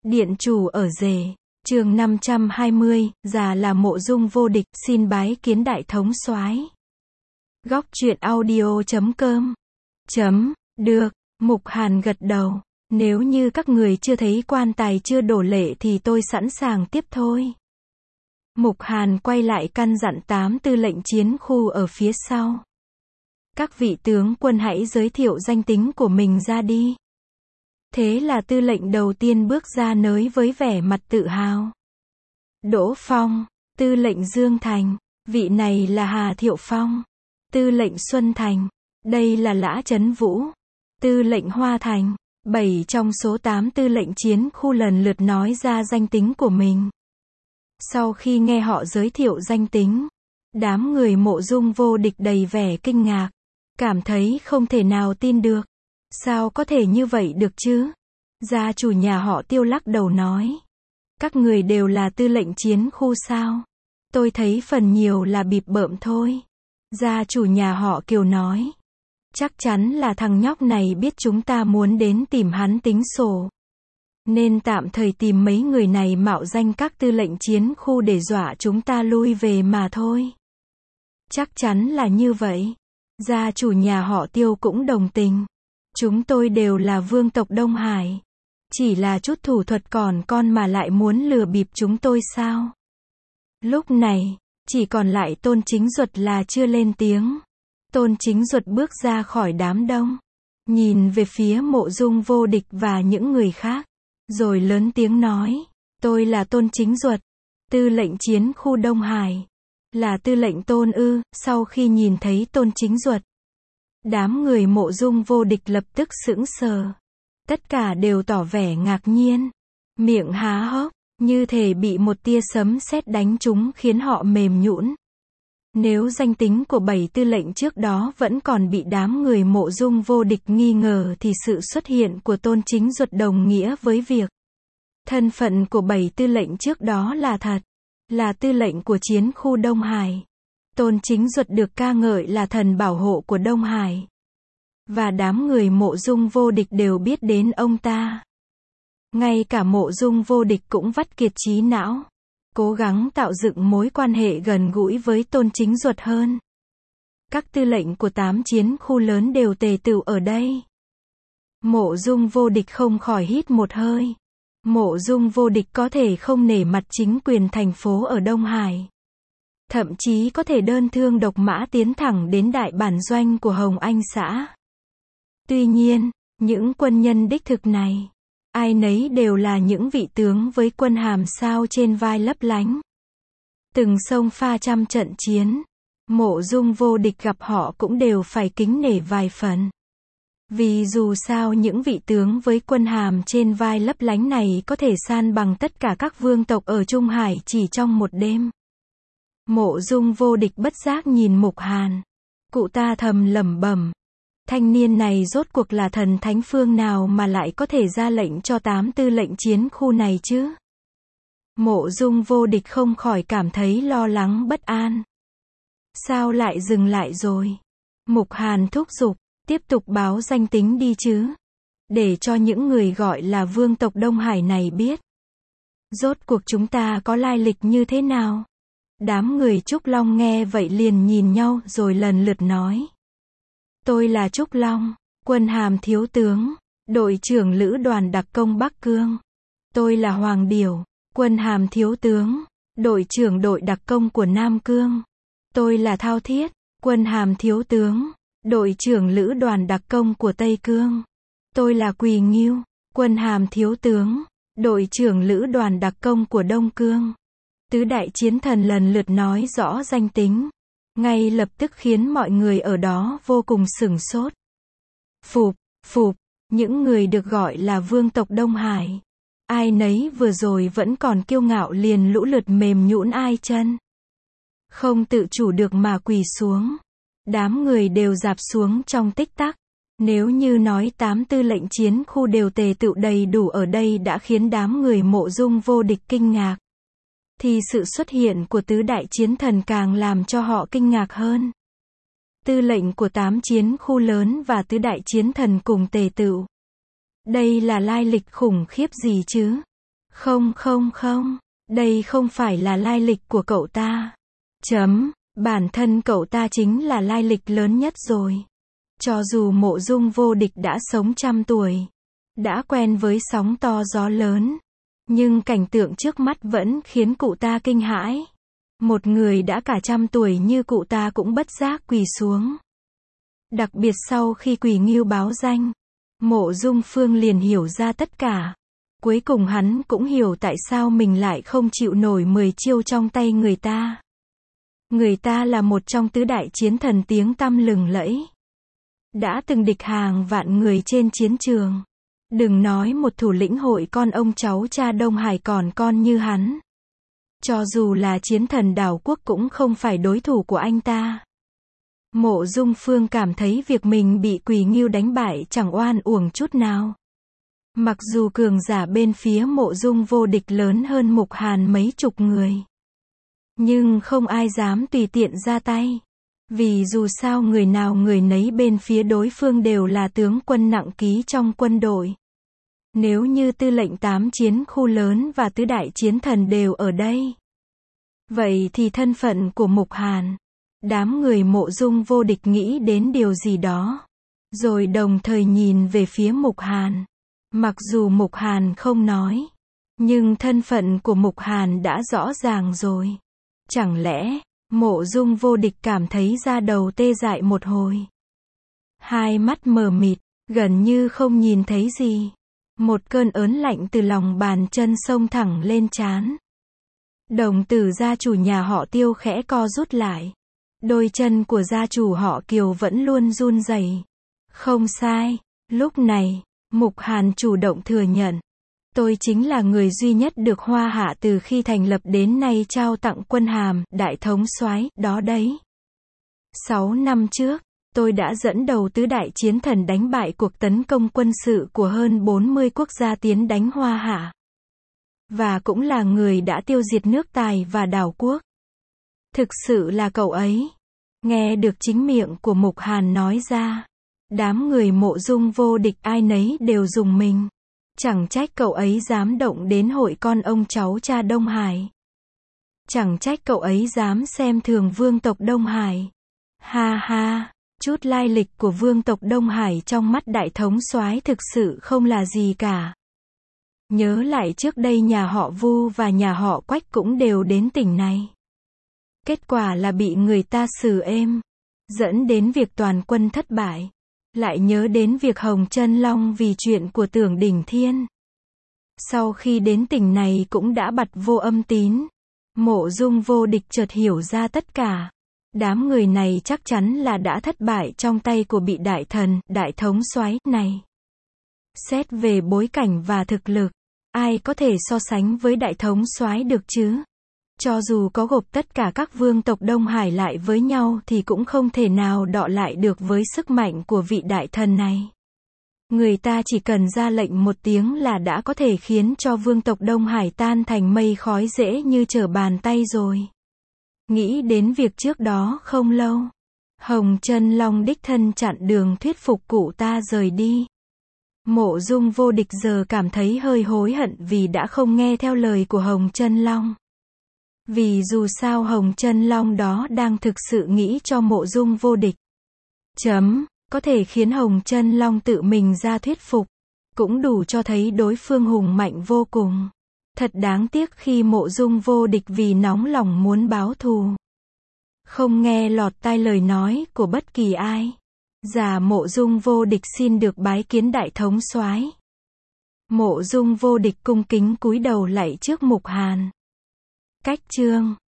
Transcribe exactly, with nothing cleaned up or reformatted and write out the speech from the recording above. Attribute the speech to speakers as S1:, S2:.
S1: Điện chủ ở rể. Chương năm trăm hai mươi, già là Mộ Dung vô địch, xin bái kiến đại thống soái. Góc truyện audio chấm com. Chấm, được, Mục Hàn gật đầu. Nếu như các người chưa thấy quan tài chưa đổ lệ thì tôi sẵn sàng tiếp thôi. Mục Hàn quay lại căn dặn tám tư lệnh chiến khu ở phía sau. Các vị tướng quân hãy giới thiệu danh tính của mình ra đi. Thế là tư lệnh đầu tiên bước ra nới với vẻ mặt tự hào. Đỗ Phong, tư lệnh Dương Thành, vị này là Hà Thiệu Phong. Tư lệnh Xuân Thành, đây là Lã Chấn Vũ. Tư lệnh Hoa Thành, bảy trong số tám tư lệnh chiến khu lần lượt nói ra danh tính của mình. Sau khi nghe họ giới thiệu danh tính, đám người Mộ Dung vô địch đầy vẻ kinh ngạc, cảm thấy không thể nào tin được. Sao có thể như vậy được chứ? Gia chủ nhà họ Tiêu lắc đầu nói. Các người đều là tư lệnh chiến khu sao? Tôi thấy phần nhiều là bịp bợm thôi. Gia chủ nhà họ Kiều nói. Chắc chắn là thằng nhóc này biết chúng ta muốn đến tìm hắn tính sổ. Nên tạm thời tìm mấy người này mạo danh các tư lệnh chiến khu để dọa chúng ta lui về mà thôi. Chắc chắn là như vậy. Gia chủ nhà họ Tiêu cũng đồng tình. Chúng tôi đều là vương tộc Đông Hải. Chỉ là chút thủ thuật còn con mà lại muốn lừa bịp chúng tôi sao? Lúc này, chỉ còn lại Tôn Chính Duật là chưa lên tiếng. Tôn Chính Duật bước ra khỏi đám đông, nhìn về phía Mộ Dung vô địch và những người khác, rồi lớn tiếng nói, tôi là Tôn Chính Duật, tư lệnh chiến khu Đông Hải. Là tư lệnh Tôn ư? Sau khi nhìn thấy Tôn Chính Duật, đám người Mộ Dung vô địch lập tức sững sờ. Tất cả đều tỏ vẻ ngạc nhiên, miệng há hốc, như thể bị một tia sấm sét đánh trúng khiến họ mềm nhũn. Nếu danh tính của bảy tư lệnh trước đó vẫn còn bị đám người Mộ Dung vô địch nghi ngờ thì sự xuất hiện của Tôn Chính Duật đồng nghĩa với việc thân phận của bảy tư lệnh trước đó là thật, là tư lệnh của chiến khu Đông Hải. Tôn Chính Duật được ca ngợi là thần bảo hộ của Đông Hải. Và đám người Mộ Dung vô địch đều biết đến ông ta. Ngay cả Mộ Dung vô địch cũng vắt kiệt trí não, cố gắng tạo dựng mối quan hệ gần gũi với Tôn Chính Duật hơn. Các tư lệnh của tám chiến khu lớn đều tề tựu ở đây. Mộ Dung vô địch không khỏi hít một hơi. Mộ Dung vô địch có thể không nể mặt chính quyền thành phố ở Đông Hải. Thậm chí có thể đơn thương độc mã tiến thẳng đến đại bản doanh của Hồng Anh xã. Tuy nhiên, những quân nhân đích thực này, ai nấy đều là những vị tướng với quân hàm sao trên vai lấp lánh. Từng xông pha trăm trận chiến, Mộ Dung vô địch gặp họ cũng đều phải kính nể vài phần. Vì dù sao những vị tướng với quân hàm trên vai lấp lánh này có thể san bằng tất cả các vương tộc ở Trung Hải chỉ trong một đêm. Mộ Dung vô địch bất giác nhìn Mục Hàn. Cụ ta thầm lẩm bẩm. Thanh niên này rốt cuộc là thần thánh phương nào mà lại có thể ra lệnh cho tám tư lệnh chiến khu này chứ? Mộ Dung vô địch không khỏi cảm thấy lo lắng bất an. Sao lại dừng lại rồi? Mục Hàn thúc giục, tiếp tục báo danh tính đi chứ. Để cho những người gọi là vương tộc Đông Hải này biết. Rốt cuộc chúng ta có lai lịch như thế nào? Đám người Trúc Long nghe vậy liền nhìn nhau rồi lần lượt nói. Tôi là Trúc Long, quân hàm thiếu tướng, đội trưởng lữ đoàn đặc công Bắc Cương. Tôi là Hoàng Điểu, quân hàm thiếu tướng, đội trưởng đội đặc công của Nam Cương. Tôi là Thao Thiết, quân hàm thiếu tướng, đội trưởng lữ đoàn đặc công của Tây Cương. Tôi là Quỳ Nghiêu, quân hàm thiếu tướng, đội trưởng lữ đoàn đặc công của Đông Cương. Tứ đại chiến thần lần lượt nói rõ danh tính. Ngay lập tức khiến mọi người ở đó vô cùng sửng sốt. Phục, phục, những người được gọi là vương tộc Đông Hải. Ai nấy vừa rồi vẫn còn kiêu ngạo liền lũ lượt mềm nhũn ai chân. Không tự chủ được mà quỳ xuống. Đám người đều rạp xuống trong tích tắc. Nếu như nói tám tư lệnh chiến khu đều tề tựu đầy đủ ở đây đã khiến đám người Mộ Dung vô địch kinh ngạc, thì sự xuất hiện của tứ đại chiến thần càng làm cho họ kinh ngạc hơn. Tư lệnh của tám chiến khu lớn và tứ đại chiến thần cùng tề tựu. Đây là lai lịch khủng khiếp gì chứ? Không không không, đây không phải là lai lịch của cậu ta. Chấm, bản thân cậu ta chính là lai lịch lớn nhất rồi. Cho dù Mộ Dung Vô Địch đã sống trăm tuổi, đã quen với sóng to gió lớn, nhưng cảnh tượng trước mắt vẫn khiến cụ ta kinh hãi. Một người đã cả trăm tuổi như cụ ta cũng bất giác quỳ xuống. Đặc biệt sau khi Quỳ Ngưu báo danh, Mộ Dung Phương liền hiểu ra tất cả. Cuối cùng hắn cũng hiểu tại sao mình lại không chịu nổi mười chiêu trong tay người ta. Người ta là một trong tứ đại chiến thần tiếng tăm lừng lẫy, đã từng địch hàng vạn người trên chiến trường. Đừng nói một thủ lĩnh hội con ông cháu cha Đông Hải còn con như hắn. Cho dù là chiến thần đảo quốc cũng không phải đối thủ của anh ta. Mộ Dung Phương cảm thấy việc mình bị Quỳ Ngưu đánh bại chẳng oan uổng chút nào. Mặc dù cường giả bên phía Mộ Dung Vô Địch lớn hơn Mục Hàn mấy chục người, nhưng không ai dám tùy tiện ra tay. Vì dù sao người nào người nấy bên phía đối phương đều là tướng quân nặng ký trong quân đội. Nếu như tư lệnh tám chiến khu lớn và tứ đại chiến thần đều ở đây, vậy thì thân phận của Mục Hàn. Đám người Mộ Dung Vô Địch nghĩ đến điều gì đó, rồi đồng thời nhìn về phía Mục Hàn. Mặc dù Mục Hàn không nói, nhưng thân phận của Mục Hàn đã rõ ràng rồi. Chẳng lẽ, Mộ Dung Vô Địch cảm thấy da đầu tê dại một hồi. Hai mắt mờ mịt, gần như không nhìn thấy gì. Một cơn ớn lạnh từ lòng bàn chân xông thẳng lên trán. Đồng tử gia chủ nhà họ Tiêu khẽ co rút lại. Đôi chân của gia chủ họ Kiều vẫn luôn run rẩy. Không sai, lúc này, Mục Hàn chủ động thừa nhận. Tôi chính là người duy nhất được Hoa Hạ từ khi thành lập đến nay trao tặng quân hàm đại thống soái đó đấy. Sáu năm trước, tôi đã dẫn đầu tứ đại chiến thần đánh bại cuộc tấn công quân sự của hơn bốn mươi quốc gia tiến đánh Hoa Hạ. Và cũng là người đã tiêu diệt nước Tài và đảo quốc. Thực sự là cậu ấy. Nghe được chính miệng của Mục Hàn nói ra, đám người Mộ Dung Vô Địch ai nấy đều rùng mình. Chẳng trách cậu ấy dám động đến hội con ông cháu cha Đông Hải. Chẳng trách cậu ấy dám xem thường vương tộc Đông Hải. Ha ha, chút lai lịch của vương tộc Đông Hải trong mắt đại thống soái thực sự không là gì cả. Nhớ lại trước đây nhà họ Vu và nhà họ Quách cũng đều đến tỉnh này. Kết quả là bị người ta xử êm, dẫn đến việc toàn quân thất bại. Lại nhớ đến việc Hồng Chân Long vì chuyện của Tưởng Đỉnh Thiên. Sau khi đến tỉnh này cũng đã bặt vô âm tín. Mộ Dung Vô Địch chợt hiểu ra tất cả. Đám người này chắc chắn là đã thất bại trong tay của bị đại thần, đại thống soái này. Xét về bối cảnh và thực lực, ai có thể so sánh với đại thống soái được chứ? Cho dù có gộp tất cả các vương tộc Đông Hải lại với nhau thì cũng không thể nào đọ lại được với sức mạnh của vị đại thần này. Người ta chỉ cần ra lệnh một tiếng là đã có thể khiến cho vương tộc Đông Hải tan thành mây khói dễ như trở bàn tay rồi. Nghĩ đến việc trước đó không lâu, Hồng Chân Long đích thân chặn đường thuyết phục cụ ta rời đi. Mộ Dung Vô Địch giờ cảm thấy hơi hối hận vì đã không nghe theo lời của Hồng Chân Long. Vì dù sao Hồng Chân Long đó đang thực sự nghĩ cho Mộ Dung Vô Địch. Chấm, có thể khiến Hồng Chân Long tự mình ra thuyết phục, cũng đủ cho thấy đối phương hùng mạnh vô cùng. Thật đáng tiếc khi Mộ Dung Vô Địch vì nóng lòng muốn báo thù, không nghe lọt tai lời nói của bất kỳ ai. Già Mộ Dung Vô Địch xin được bái kiến đại thống soái. Mộ Dung Vô Địch cung kính cúi đầu lạy trước Mục Hàn. Cách chương